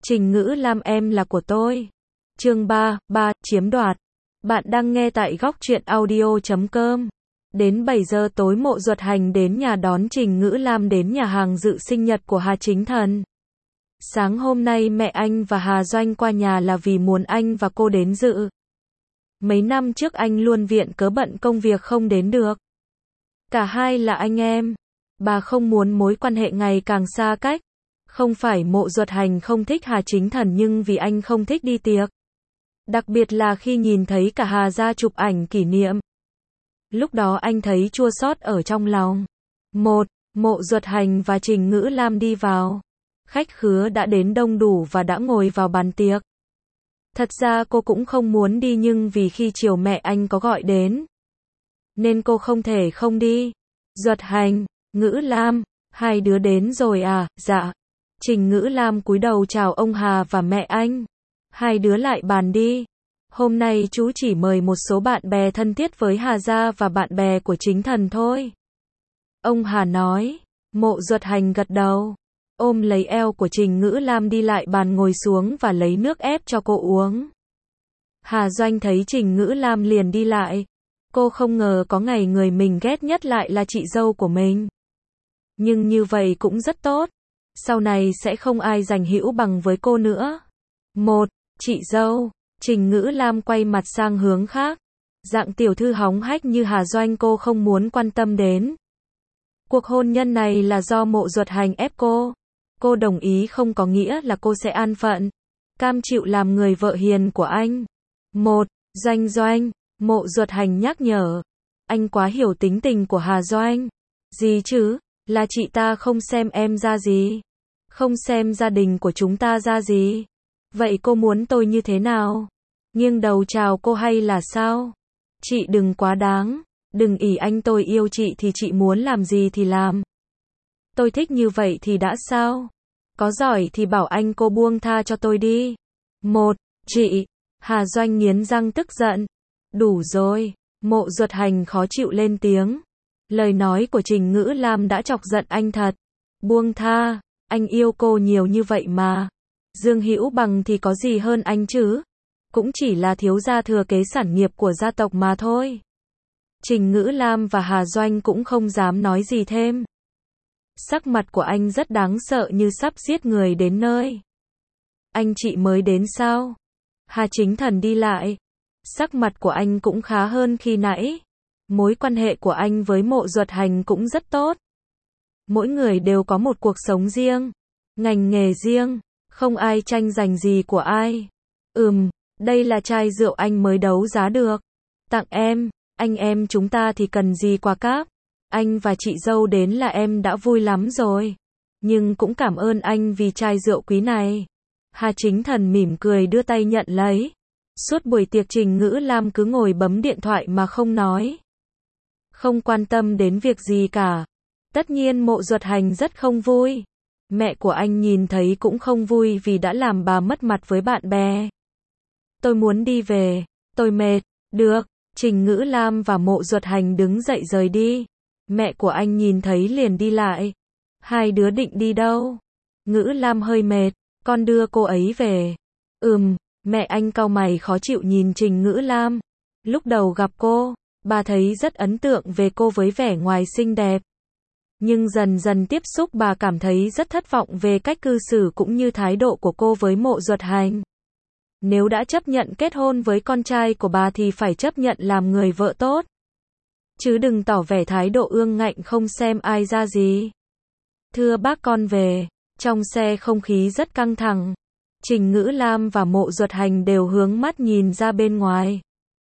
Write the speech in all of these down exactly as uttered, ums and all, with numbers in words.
Trình Ngữ Lam em là của tôi. Chương ba, ba, chiếm đoạt. Bạn đang nghe tại góc truyện audio chấm com. Đến bảy giờ tối Mộ Duật Hành đến nhà đón Trình Ngữ Lam đến nhà hàng dự sinh nhật của Hà Chính Thần. Sáng hôm nay mẹ anh và Hà Doanh qua nhà là vì muốn anh và cô đến dự. Mấy năm trước anh luôn viện cớ bận công việc không đến được. Cả hai là anh em. Bà không muốn mối quan hệ ngày càng xa cách. Không phải Mộ Duật Hành không thích Hà Chính Thần nhưng vì anh không thích đi tiệc. Đặc biệt là khi nhìn thấy cả Hà gia chụp ảnh kỷ niệm. Lúc đó anh thấy chua xót ở trong lòng. Một, Mộ Duật Hành và Trình Ngữ Lam đi vào. Khách khứa đã đến đông đủ và đã ngồi vào bàn tiệc. Thật ra cô cũng không muốn đi nhưng vì khi chiều mẹ anh có gọi đến. Nên cô không thể không đi. Duật Hành, Ngữ Lam, hai đứa đến rồi à? Dạ. Trình Ngữ Lam cúi đầu chào ông Hà và mẹ anh. Hai đứa lại bàn đi. Hôm nay chú chỉ mời một số bạn bè thân thiết với Hà gia và bạn bè của Chính Thần thôi. Ông Hà nói. Mộ Duật Hành gật đầu. Ôm lấy eo của Trình Ngữ Lam đi lại bàn ngồi xuống và lấy nước ép cho cô uống. Hà Doanh thấy Trình Ngữ Lam liền đi lại. Cô không ngờ có ngày người mình ghét nhất lại là chị dâu của mình. Nhưng như vậy cũng rất tốt. Sau này sẽ không ai giành hữu bằng với cô nữa. Một, chị dâu. Trình Ngữ Lam quay mặt sang hướng khác. Dạng tiểu thư hóng hách như Hà Doanh cô không muốn quan tâm đến. Cuộc hôn nhân này là do Mộ Duật Hành ép cô. Cô đồng ý không có nghĩa là cô sẽ an phận. Cam chịu làm người vợ hiền của anh. Một, Doanh Doanh. Mộ Duật Hành nhắc nhở. Anh quá hiểu tính tình của Hà Doanh. Gì chứ? Là chị ta không xem em ra gì. Không xem gia đình của chúng ta ra gì. Vậy cô muốn tôi như thế nào? Nghiêng đầu chào cô hay là sao? Chị đừng quá đáng. Đừng ỷ anh tôi yêu chị thì chị muốn làm gì thì làm. Tôi thích như vậy thì đã sao? Có giỏi thì bảo anh cô buông tha cho tôi đi. Một, chị. Hà Doanh nghiến răng tức giận. Đủ rồi. Mộ Duật Hành khó chịu lên tiếng. Lời nói của Trình Ngữ Lam đã chọc giận anh thật. Buông tha. Anh yêu cô nhiều như vậy mà. Dương Hữu Bằng thì có gì hơn anh chứ? Cũng chỉ là thiếu gia thừa kế sản nghiệp của gia tộc mà thôi. Trình Ngữ Lam và Hà Doanh cũng không dám nói gì thêm. Sắc mặt của anh rất đáng sợ như sắp giết người đến nơi. Anh chị mới đến sao? Hà Chính Thần đi lại. Sắc mặt của anh cũng khá hơn khi nãy. Mối quan hệ của anh với Mộ Duật Hành cũng rất tốt. Mỗi người đều có một cuộc sống riêng, ngành nghề riêng, không ai tranh giành gì của ai. Ừm, đây là chai rượu anh mới đấu giá được. Tặng em, anh em chúng ta thì cần gì quà cáp. Anh và chị dâu đến là em đã vui lắm rồi. Nhưng cũng cảm ơn anh vì chai rượu quý này. Hà Chính Thần mỉm cười đưa tay nhận lấy. Suốt buổi tiệc Trình Ngữ Lam cứ ngồi bấm điện thoại mà không nói. Không quan tâm đến việc gì cả. Tất nhiên Mộ Duật Hành rất không vui. Mẹ của anh nhìn thấy cũng không vui vì đã làm bà mất mặt với bạn bè. Tôi muốn đi về. Tôi mệt. Được. Trình Ngữ Lam và Mộ Duật Hành đứng dậy rời đi. Mẹ của anh nhìn thấy liền đi lại. Hai đứa định đi đâu? Ngữ Lam hơi mệt. Con đưa cô ấy về. Ừm. Mẹ anh cau mày khó chịu nhìn Trình Ngữ Lam. Lúc đầu gặp cô, bà thấy rất ấn tượng về cô với vẻ ngoài xinh đẹp. Nhưng dần dần tiếp xúc bà cảm thấy rất thất vọng về cách cư xử cũng như thái độ của cô với Mộ Duật Hành. Nếu đã chấp nhận kết hôn với con trai của bà thì phải chấp nhận làm người vợ tốt. Chứ đừng tỏ vẻ thái độ ương ngạnh không xem ai ra gì. Thưa bác con về. Trong xe không khí rất căng thẳng. Trình Ngữ Lam và Mộ Duật Hành đều hướng mắt nhìn ra bên ngoài.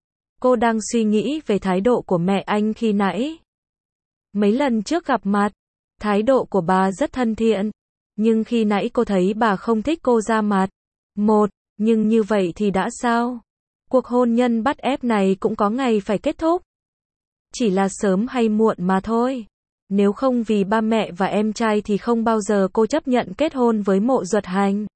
Cô đang suy nghĩ về thái độ của mẹ anh khi nãy. Mấy lần trước gặp mặt, thái độ của bà rất thân thiện. Nhưng khi nãy cô thấy bà không thích cô ra mặt. Một, nhưng như vậy thì đã sao? Cuộc hôn nhân bắt ép này cũng có ngày phải kết thúc. Chỉ là sớm hay muộn mà thôi. Nếu không vì ba mẹ và em trai thì không bao giờ cô chấp nhận kết hôn với Mộ Duật Hành.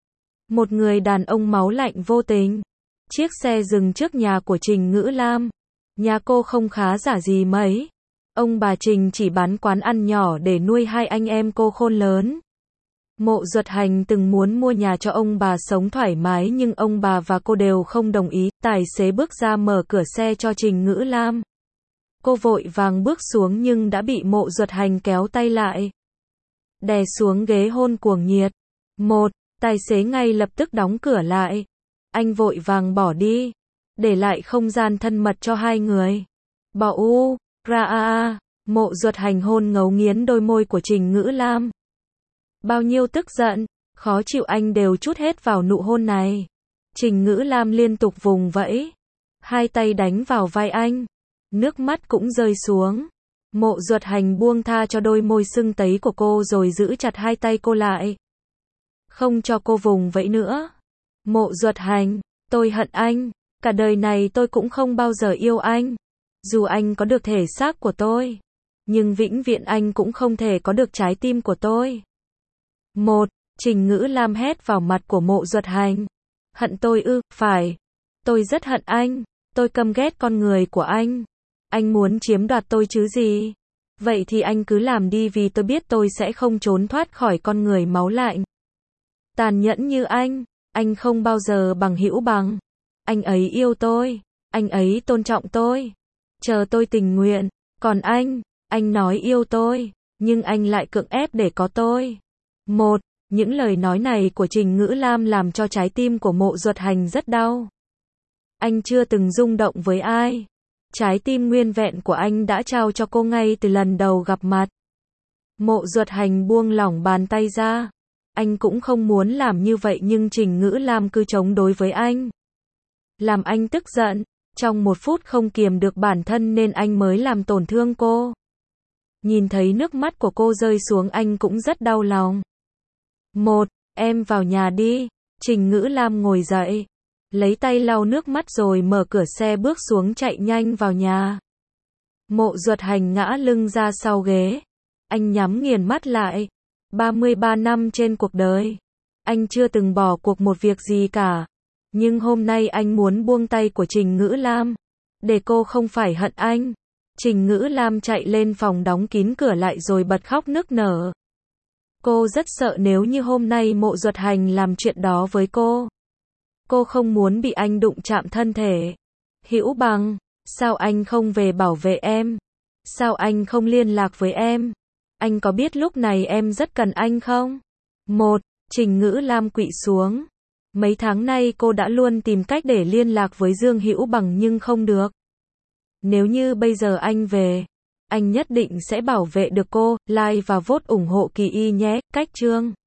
Một người đàn ông máu lạnh vô tình. Chiếc xe dừng trước nhà của Trình Ngữ Lam. Nhà cô không khá giả gì mấy. Ông bà Trình chỉ bán quán ăn nhỏ để nuôi hai anh em cô khôn lớn. Mộ Duật Hành từng muốn mua nhà cho ông bà sống thoải mái nhưng ông bà và cô đều không đồng ý. Tài xế bước ra mở cửa xe cho Trình Ngữ Lam. Cô vội vàng bước xuống nhưng đã bị Mộ Duật Hành kéo tay lại. Đè xuống ghế hôn cuồng nhiệt. Một, tài xế ngay lập tức đóng cửa lại. Anh vội vàng bỏ đi, để lại không gian thân mật cho hai người. Bỏ u, ra a a, Mộ Duật Hành hôn ngấu nghiến đôi môi của Trình Ngữ Lam. Bao nhiêu tức giận, khó chịu anh đều trút hết vào nụ hôn này. Trình Ngữ Lam liên tục vùng vẫy, hai tay đánh vào vai anh, nước mắt cũng rơi xuống. Mộ Duật Hành buông tha cho đôi môi sưng tấy của cô rồi giữ chặt hai tay cô lại, không cho cô vùng vẫy nữa. Mộ Duật Hành, tôi hận anh, cả đời này tôi cũng không bao giờ yêu anh. Dù anh có được thể xác của tôi, nhưng vĩnh viễn anh cũng không thể có được trái tim của tôi. Một, Trình Ngữ Lam hét vào mặt của Mộ Duật Hành. Hận tôi ư, phải. Tôi rất hận anh, tôi căm ghét con người của anh. Anh muốn chiếm đoạt tôi chứ gì? Vậy thì anh cứ làm đi vì tôi biết tôi sẽ không trốn thoát khỏi con người máu lạnh. Tàn nhẫn như anh, anh không bao giờ bằng hữu bằng. Anh ấy yêu tôi, anh ấy tôn trọng tôi, chờ tôi tình nguyện. Còn anh, anh nói yêu tôi, nhưng anh lại cưỡng ép để có tôi. Một, những lời nói này của Trình Ngữ Lam làm cho trái tim của Mộ Duật Hành rất đau. Anh chưa từng rung động với ai. Trái tim nguyên vẹn của anh đã trao cho cô ngay từ lần đầu gặp mặt. Mộ Duật Hành buông lỏng bàn tay ra. Anh cũng không muốn làm như vậy nhưng Trình Ngữ Lam cứ chống đối với anh, làm anh tức giận. Trong một phút không kiềm được bản thân nên anh mới làm tổn thương cô. Nhìn thấy nước mắt của cô rơi xuống anh cũng rất đau lòng. Một, em vào nhà đi. Trình Ngữ Lam ngồi dậy, lấy tay lau nước mắt rồi mở cửa xe bước xuống chạy nhanh vào nhà. Mộ Duật Hành ngã lưng ra sau ghế. Anh nhắm nghiền mắt lại. ba mươi ba năm trên cuộc đời, anh chưa từng bỏ cuộc một việc gì cả. Nhưng hôm nay anh muốn buông tay của Trình Ngữ Lam, để cô không phải hận anh. Trình Ngữ Lam chạy lên phòng đóng kín cửa lại rồi bật khóc nức nở. Cô rất sợ nếu như hôm nay Mộ Duật Hành làm chuyện đó với cô. Cô không muốn bị anh đụng chạm thân thể. Hữu Bằng, sao anh không về bảo vệ em? Sao anh không liên lạc với em? Anh có biết lúc này em rất cần anh không? Một, Trình Ngữ Lam quỵ xuống. Mấy tháng nay cô đã luôn tìm cách để liên lạc với Dương Hữu Bằng nhưng không được. Nếu như bây giờ anh về, anh nhất định sẽ bảo vệ được cô. Like và vote ủng hộ Kỳ Y nhé. Cách chương